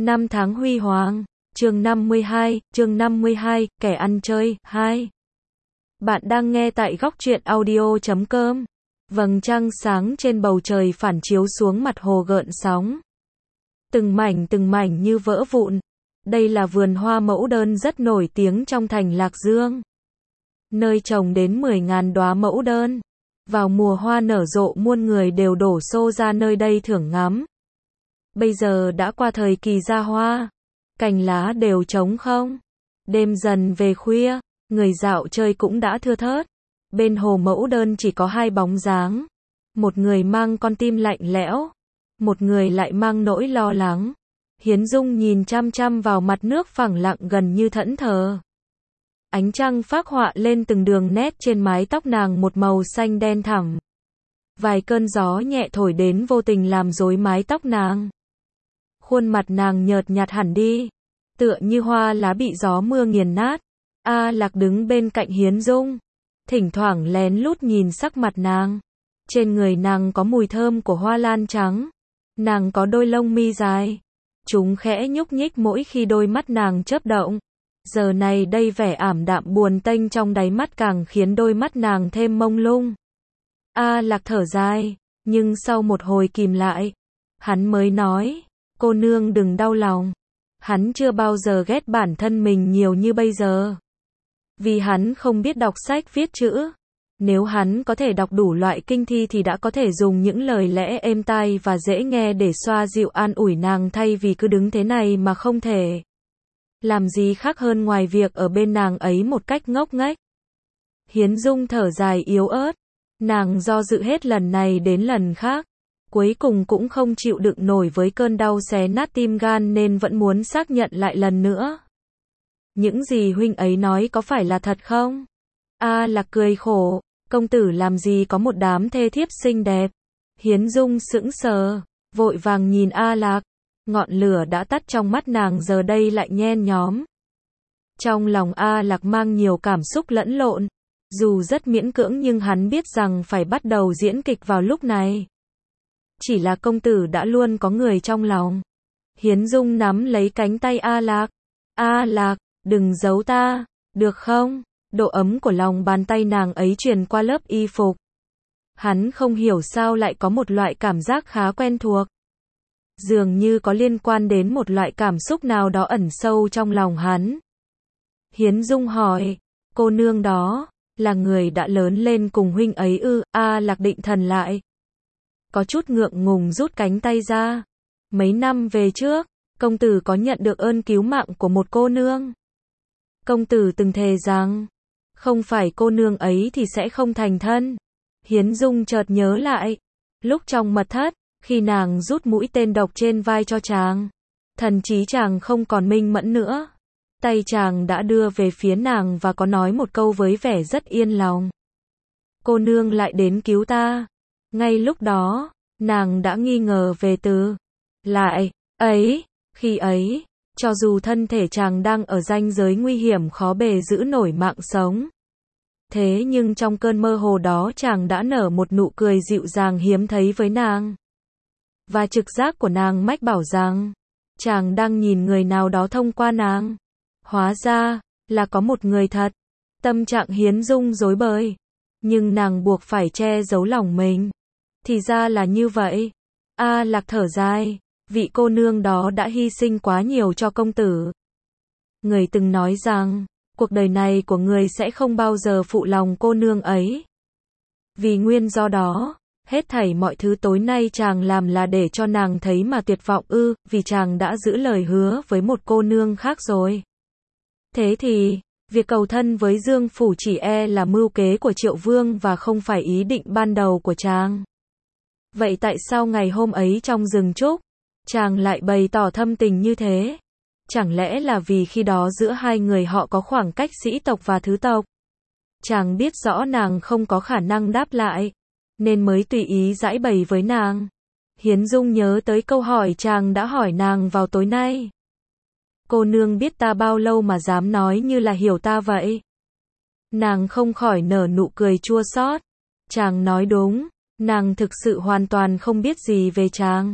Năm tháng huy hoàng. Chương 52, kẻ ăn chơi, 2. Bạn đang nghe tại góc truyện audio.com. Vầng trăng sáng trên bầu trời phản chiếu xuống mặt hồ gợn sóng. Từng mảnh như vỡ vụn. Đây là vườn hoa mẫu đơn rất nổi tiếng trong thành Lạc Dương. Nơi trồng đến 10.000 đóa mẫu đơn. Vào mùa hoa nở rộ muôn người đều đổ xô ra nơi đây thưởng ngắm. Bây giờ đã qua thời kỳ ra hoa. Cành lá đều trống không. Đêm dần về khuya, người dạo chơi cũng đã thưa thớt. Bên hồ mẫu đơn chỉ có hai bóng dáng. Một người mang con tim lạnh lẽo. Một người lại mang nỗi lo lắng. Hiến Dung nhìn chăm chăm vào mặt nước phẳng lặng gần như thẫn thờ. Ánh trăng phác họa lên từng đường nét trên mái tóc nàng một màu xanh đen thẳm. Vài cơn gió nhẹ thổi đến vô tình làm rối mái tóc nàng. Khuôn mặt nàng nhợt nhạt hẳn đi, tựa như hoa lá bị gió mưa nghiền nát. A Lạc đứng bên cạnh Hiến Dung, thỉnh thoảng lén lút nhìn sắc mặt nàng. Trên người nàng có mùi thơm của hoa lan trắng. Nàng có đôi lông mi dài, chúng khẽ nhúc nhích mỗi khi đôi mắt nàng chớp động. Giờ này đây vẻ ảm đạm buồn tênh trong đáy mắt càng khiến đôi mắt nàng thêm mông lung. A Lạc thở dài, nhưng sau một hồi kìm lại, hắn mới nói, cô nương đừng đau lòng. Hắn chưa bao giờ ghét bản thân mình nhiều như bây giờ. Vì hắn không biết đọc sách viết chữ. Nếu hắn có thể đọc đủ loại kinh thi thì đã có thể dùng những lời lẽ êm tai và dễ nghe để xoa dịu an ủi nàng thay vì cứ đứng thế này mà không thể làm gì khác hơn ngoài việc ở bên nàng ấy một cách ngốc nghếch. Hiến Dung thở dài yếu ớt. Nàng do dự hết lần này đến lần khác. Cuối cùng cũng không chịu đựng nổi với cơn đau xé nát tim gan nên vẫn muốn xác nhận lại lần nữa. Những gì huynh ấy nói có phải là thật không? A Lạc cười khổ, công tử làm gì có một đám thê thiếp xinh đẹp. Hiến Dung sững sờ, vội vàng nhìn A Lạc. Ngọn lửa đã tắt trong mắt nàng giờ đây lại nhen nhóm. Trong lòng A Lạc mang nhiều cảm xúc lẫn lộn. Dù rất miễn cưỡng nhưng hắn biết rằng phải bắt đầu diễn kịch vào lúc này. Chỉ là công tử đã luôn có người trong lòng. Hiến Dung nắm lấy cánh tay A Lạc. A Lạc, đừng giấu ta, được không? Độ ấm của lòng bàn tay nàng ấy truyền qua lớp y phục. Hắn không hiểu sao lại có một loại cảm giác khá quen thuộc. Dường như có liên quan đến một loại cảm xúc nào đó ẩn sâu trong lòng hắn. Hiến Dung hỏi, cô nương đó, là người đã lớn lên cùng huynh ấy ư? A Lạc định thần lại. Có chút ngượng ngùng rút cánh tay ra. Mấy năm về trước, công tử có nhận được ơn cứu mạng của một cô nương. Công tử từng thề rằng, không phải cô nương ấy thì sẽ không thành thân. Hiến Dung chợt nhớ lại, lúc trong mật thất, khi nàng rút mũi tên độc trên vai cho chàng, thần trí chàng không còn minh mẫn nữa. Tay chàng đã đưa về phía nàng và có nói một câu với vẻ rất yên lòng. Cô nương lại đến cứu ta. Ngay lúc đó, nàng đã nghi ngờ về từ lại ấy. Khi ấy, cho dù thân thể chàng đang ở ranh giới nguy hiểm khó bề giữ nổi mạng sống. Thế nhưng trong cơn mơ hồ đó chàng đã nở một nụ cười dịu dàng hiếm thấy với nàng. Và trực giác của nàng mách bảo rằng, chàng đang nhìn người nào đó thông qua nàng. Hóa ra, là có một người thật. Tâm trạng Hiến Dung rối bời. Nhưng nàng buộc phải che giấu lòng mình. Thì ra là như vậy. A Lạc thở dài. Vị cô nương đó đã hy sinh quá nhiều cho công tử. Người từng nói rằng, cuộc đời này của người sẽ không bao giờ phụ lòng cô nương ấy. Vì nguyên do đó, hết thảy mọi thứ tối nay chàng làm là để cho nàng thấy mà tuyệt vọng ư? Vì chàng đã giữ lời hứa với một cô nương khác rồi. Thế thì, việc cầu thân với Dương Phủ chỉ là mưu kế của Triệu Vương và không phải ý định ban đầu của chàng. Vậy tại sao ngày hôm ấy trong rừng trúc, chàng lại bày tỏ thâm tình như thế? Chẳng lẽ là vì khi đó giữa hai người họ có khoảng cách sĩ tộc và thứ tộc? Chàng biết rõ nàng không có khả năng đáp lại, nên mới tùy ý giãi bày với nàng. Hiến Dung nhớ tới câu hỏi chàng đã hỏi nàng vào tối nay. Cô nương biết ta bao lâu mà dám nói như là hiểu ta vậy? Nàng không khỏi nở nụ cười chua xót. Chàng nói đúng, nàng thực sự hoàn toàn không biết gì về chàng.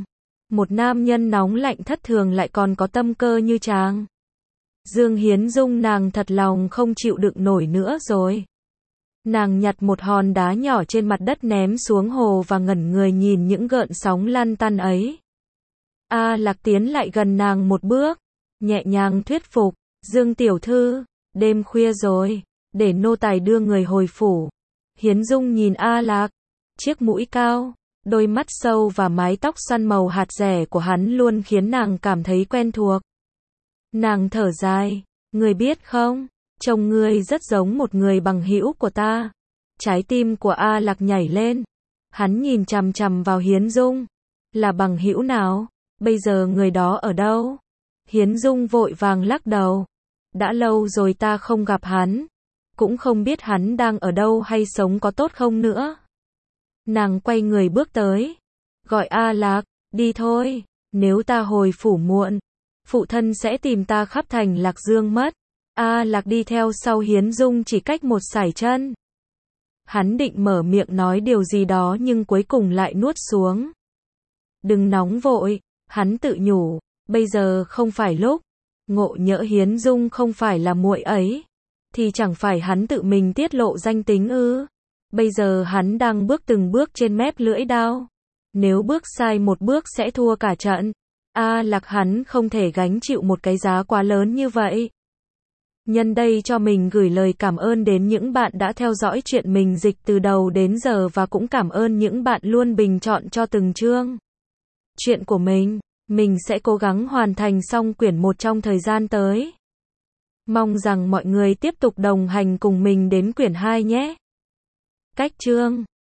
Một nam nhân nóng lạnh thất thường lại còn có tâm cơ như chàng. Dương Hiến Dung nàng thật lòng không chịu đựng nổi nữa rồi. Nàng nhặt một hòn đá nhỏ trên mặt đất ném xuống hồ và ngẩn người nhìn những gợn sóng lăn tăn ấy. A Lạc tiến lại gần nàng một bước, nhẹ nhàng thuyết phục, Dương tiểu thư, đêm khuya rồi, để nô tài đưa người hồi phủ. Hiến Dung nhìn A Lạc, chiếc mũi cao, đôi mắt sâu và mái tóc xoăn màu hạt dẻ của hắn luôn khiến nàng cảm thấy quen thuộc. Nàng thở dài, người biết không, trông ngươi rất giống một người bằng hữu của ta. Trái tim của A Lạc nhảy lên, hắn nhìn chằm chằm vào Hiến Dung, là bằng hữu nào, bây giờ người đó ở đâu? Hiến Dung vội vàng lắc đầu, đã lâu rồi ta không gặp hắn, cũng không biết hắn đang ở đâu hay sống có tốt không nữa. Nàng quay người bước tới, gọi A Lạc, đi thôi, nếu ta hồi phủ muộn, phụ thân sẽ tìm ta khắp thành Lạc Dương mất. A Lạc đi theo sau Hiến Dung chỉ cách một sải chân. Hắn định mở miệng nói điều gì đó nhưng cuối cùng lại nuốt xuống. Đừng nóng vội, hắn tự nhủ, bây giờ không phải lúc. Ngộ nhỡ Hiến Dung không phải là muội ấy, thì chẳng phải hắn tự mình tiết lộ danh tính ư? Bây giờ hắn đang bước từng bước trên mép lưỡi dao. Nếu bước sai một bước sẽ thua cả trận. A Lạc hắn không thể gánh chịu một cái giá quá lớn như vậy. Nhân đây cho mình gửi lời cảm ơn đến những bạn đã theo dõi chuyện mình dịch từ đầu đến giờ và cũng cảm ơn những bạn luôn bình chọn cho từng chương chuyện của mình sẽ cố gắng hoàn thành xong quyển 1 trong thời gian tới. Mong rằng mọi người tiếp tục đồng hành cùng mình đến quyển 2 nhé. Cách chương